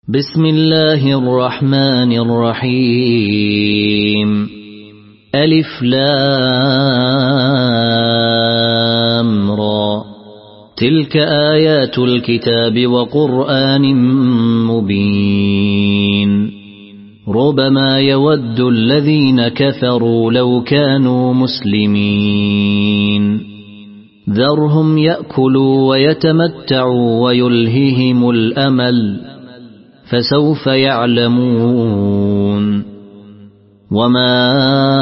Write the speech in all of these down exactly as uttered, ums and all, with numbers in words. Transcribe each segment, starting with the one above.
بسم الله الرحمن الرحيم ألف لام را تلك آيات الكتاب وقرآن مبين ربما يود الذين كفروا لو كانوا مسلمين ذرهم يأكلوا ويتمتعوا ويلههم الأمل فسوف يعلمون وما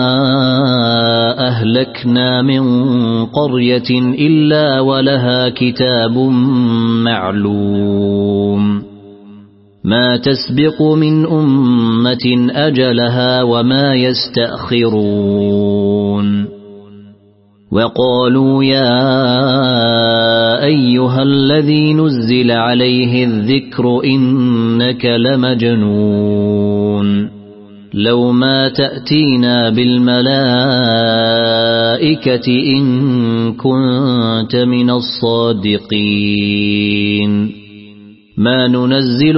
أهلكنا من قرية إلا ولها كتاب معلوم ما تسبق من أمة أجلها وما يستأخرون وقالوا يا أيها الذي نزل عليه الذكر إنك لمجنون لو ما تأتينا بالملائكة إن كنت من الصادقين ما ننزل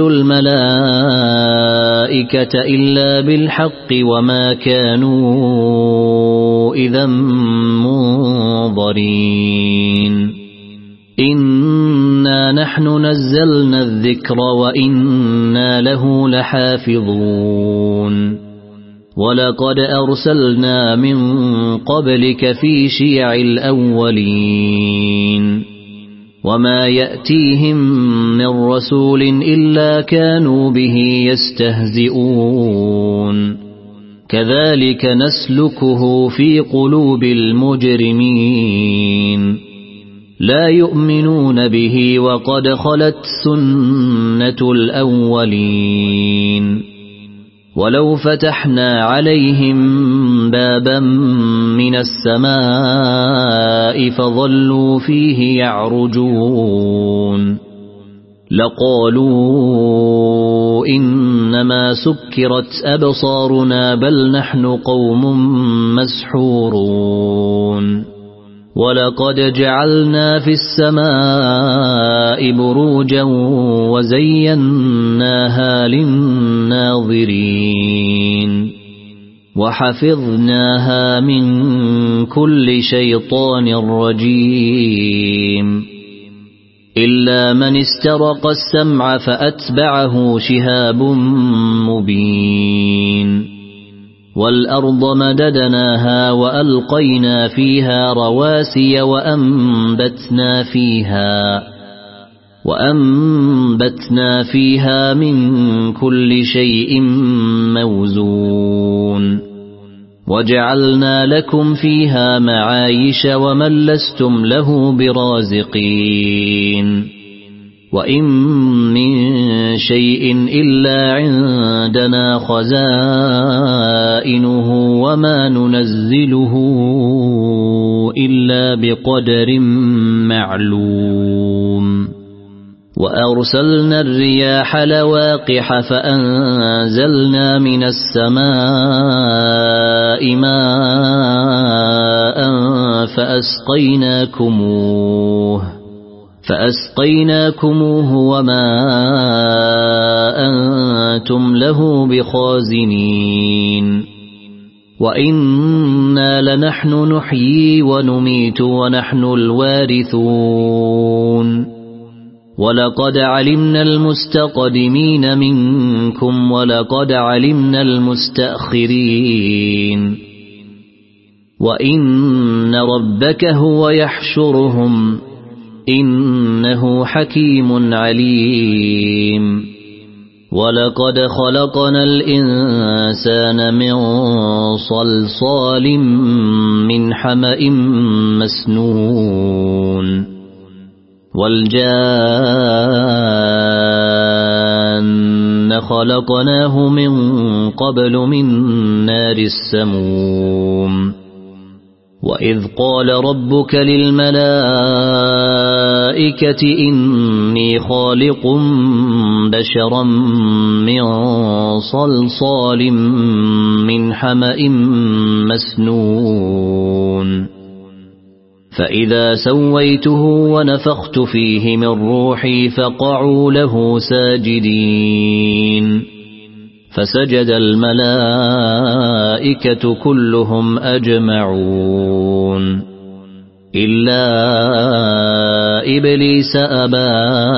الملائكة إلا بالحق وما كانوا إذا منظرين إنا نحن نزلنا الذكر وإنا له لحافظون ولقد أرسلنا من قبلك في شيع الأولين وما يأتيهم من رسول إلا كانوا به يستهزئون كذلك نسلكه في قلوب المجرمين لا يؤمنون به وقد خلت سنة الأولين ولو فتحنا عليهم بابا من السماء فظلوا فيه يعرجون لقالوا إنما سكرت أبصارنا بل نحن قوم مسحورون ولقد جعلنا في السماء بروجا وزيناها للناظرين وحفظناها من كل شيطان رجيم إلا من استرق السمع فأتبعه شهاب مبين والأرض مددناها وألقينا فيها رواسي وأنبتنا فيها وأنبتنا فيها من كل شيء موزون وجعلنا لكم فيها معايش ومن لستم له برازقين وإن من شيء إلا عندنا خزائنه وما ننزله إلا بقدر معلوم وأرسلنا الرياح لواقح فأنزلنا من السماء ماء فأسقيناكموه فأسقيناكموه وما أنتم له بخازنين وإنا لنحن نحيي ونميت ونحن الوارثون ولقد علمنا المستقدمين منكم ولقد علمنا المستأخرين وإن ربك هو يحشرهم إنه حكيم عليم ولقد خلقنا الإنسان من صلصال من حمأ مسنون والجان خلقناه من قبل من نار السموم وإذ قال ربك للملائكة إني خالق بشرا من صلصال من حمأ مسنون فإذا سويته ونفخت فيه من روحي فقعوا له ساجدين فسجد الملائكة كلهم أجمعون إلا إبليس أبى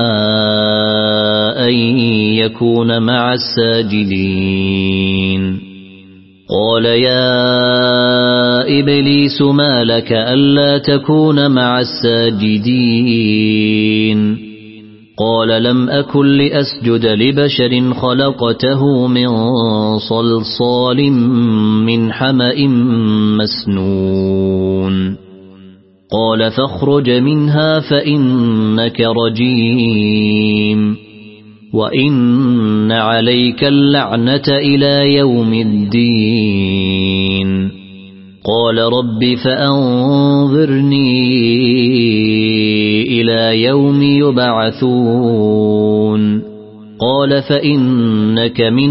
أن يكون مع الساجدين قال يا إبليس ما لك ألا تكون مع الساجدين قال لم أكن لأسجد لبشر خلقته من صلصال من حمأ مسنون قال فاخرج منها فإنك رجيم وإن عليك اللعنة إلى يوم الدين قال رب فأنظرني إلى يوم يبعثون قال فإنك من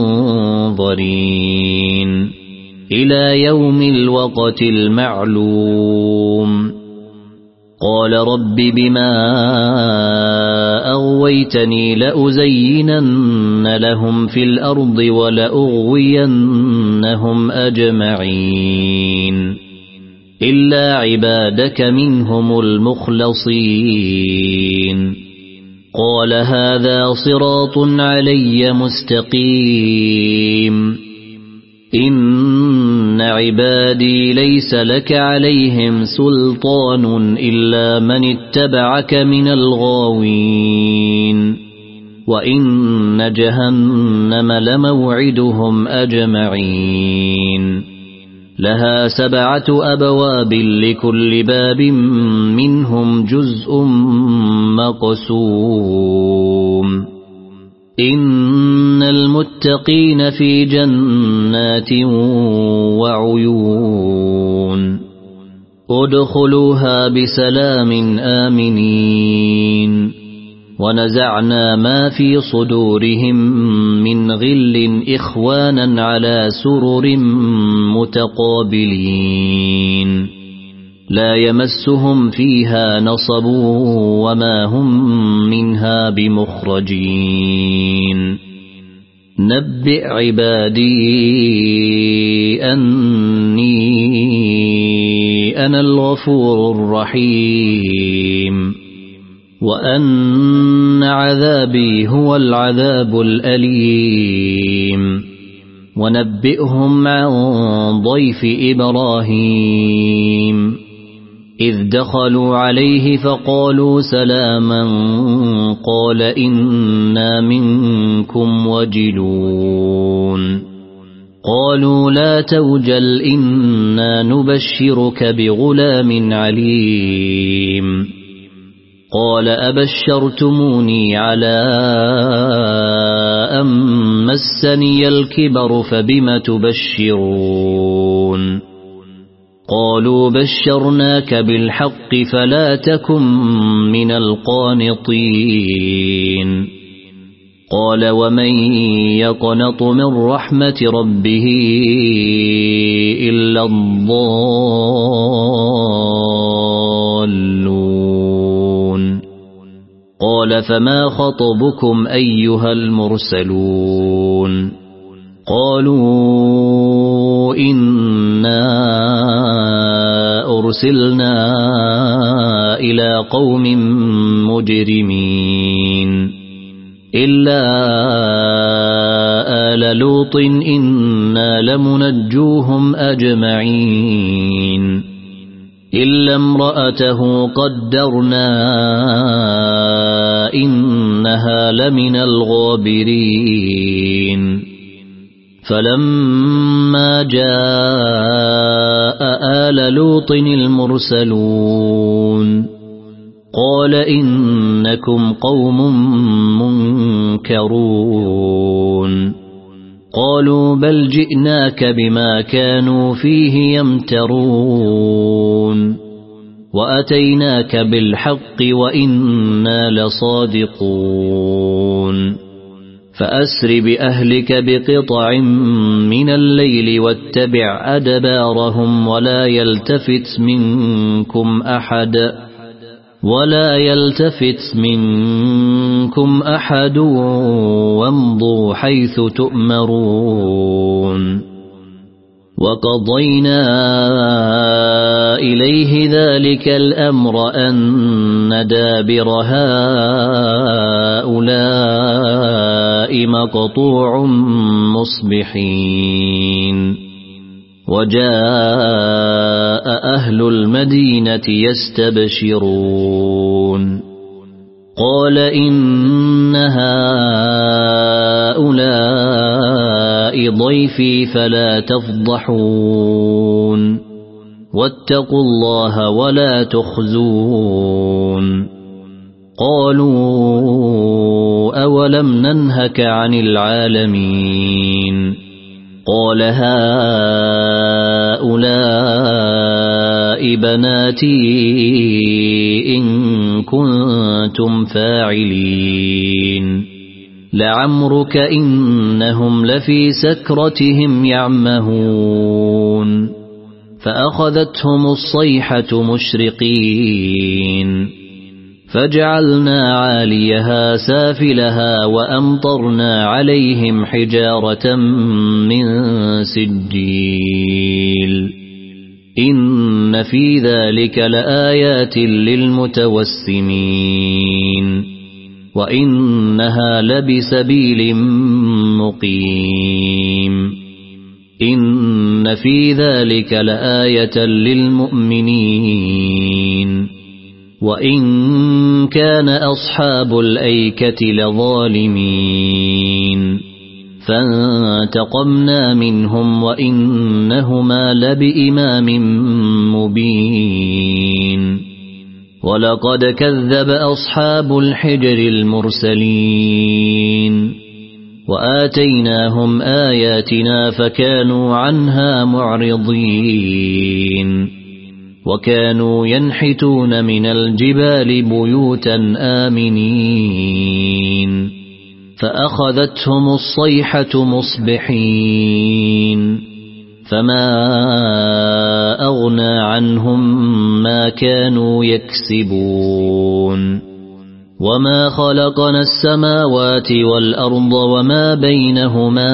المنظرين إلى يوم الوقت المعلوم قال رب بما أغويتني لأزينن لهم في الأرض ولأغوينهم أجمعين إلا عبادك منهم المخلصين قال هذا صراط علي مستقيم إن عبادي ليس لك عليهم سلطان إلا من اتبعك من الغاوين وإن جهنم لموعدهم أجمعين لها سبعة أبواب لكل باب منهم جزء مقسوم إن المتقين في جنات وعيون ادخلوها بسلام آمنين ونزعنا ما في صدورهم من غل إخوانا على سرر متقابلين لا يمسهم فيها نصب وما هم منها بمخرجين نبئ عبادي أني أنا الغفور الرحيم وأن عذابي هو العذاب الأليم ونبئهم عن ضيف إبراهيم إذ دخلوا عليه فقالوا سلاما قال إنا منكم وجلون قالوا لا توجل إنا نبشرك بغلام عليم قال أبشرتموني على أن مسني الكبر فبم تبشرون قالوا بشرناك بالحق فلا تكن من القانطين قال ومن يقنط من رحمة ربه إلا الضالون قال فما خطبكم أيها المرسلون قالوا إنا أرسلنا إلى قوم مجرمين إلا آل لوط إنا لمنجوهم أجمعين إلا امرأته قدرنا إنها لمن الغابرين فلما جاء آل لوط المرسلون قال إنكم قوم منكرون قالوا بل جئناك بما كانوا فيه يمترون وأتيناك بالحق وإنا لصادقون فأسر بأهلك بقطع من الليل واتبع أدبارهم ولا يلتفت منكم أحد ولا يلتفت منكم أحد وامضوا حيث تؤمرون وقضينا إليه ذلك الأمر أن دابر هؤلاء مقطوع مصبحين وجاء أهل المدينة يستبشرون قال إن هؤلاء ضيفي فلا تفضحون واتقوا الله ولا تخزون قالوا أولم ننهك عن العالمين قال هؤلاء بناتي إن كنتم فاعلين لعمرك إنهم لفي سكرتهم يعمهون فأخذتهم الصيحة مشرقين فجعلنا عاليها سافلها وأمطرنا عليهم حجارة من سجيل إن في ذلك لآيات للمتوسمين وإنها لبسبيل مقيم إن في ذلك لآية للمؤمنين وإن كان أصحاب الأيكة لظالمين فانتقمنا منهم وإنهما لبإمام مبين ولقد كذب أصحاب الحجر المرسلين وآتيناهم آياتنا فكانوا عنها معرضين وكانوا ينحتون من الجبال بيوتا آمنين فأخذتهم الصيحة مصبحين فما أغنى عنهم ما كانوا يكسبون وما خلقنا السماوات والأرض وما بينهما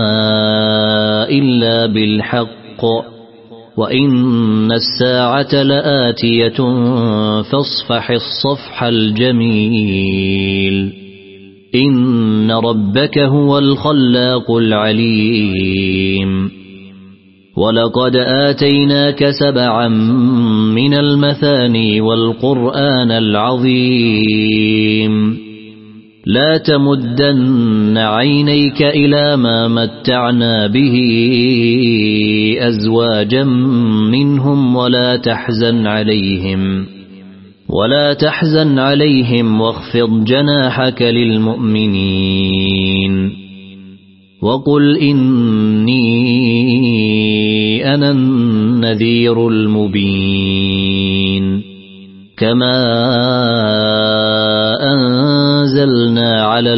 إلا بالحق وإن الساعة لآتية فاصفح الصفح الجميل إن ربك هو الخلاق العليم ولقد آتيناك سبعا من المثاني والقرآن العظيم لا تمدن عينيك إلى ما متعنا به أزواجا منهم ولا تحزن عليهم ولا تحزن عليهم واخفض جناحك للمؤمنين وقل إني أنا النذير المبين كما أنزلنا على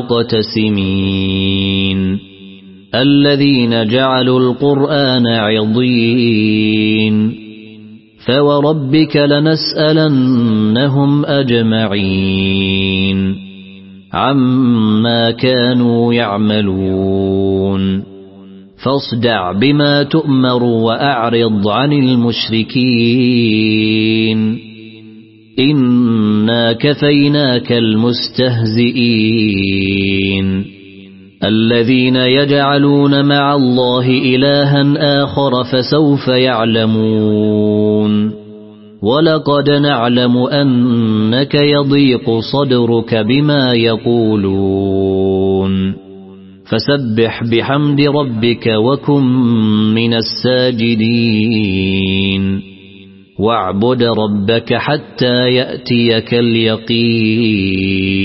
المقتسمين الذين جعلوا القرآن عضين فوربك لنسألنهم أجمعين عما كانوا يعملون فاصدع بما تؤمر وأعرض عن المشركين إنا كفيناك المستهزئين الذين يجعلون مع الله إلها آخر فسوف يعلمون ولقد نعلم أنك يضيق صدرك بما يقولون فسبح بحمد ربك وكن من الساجدين واعبد ربك حتى يأتيك اليقين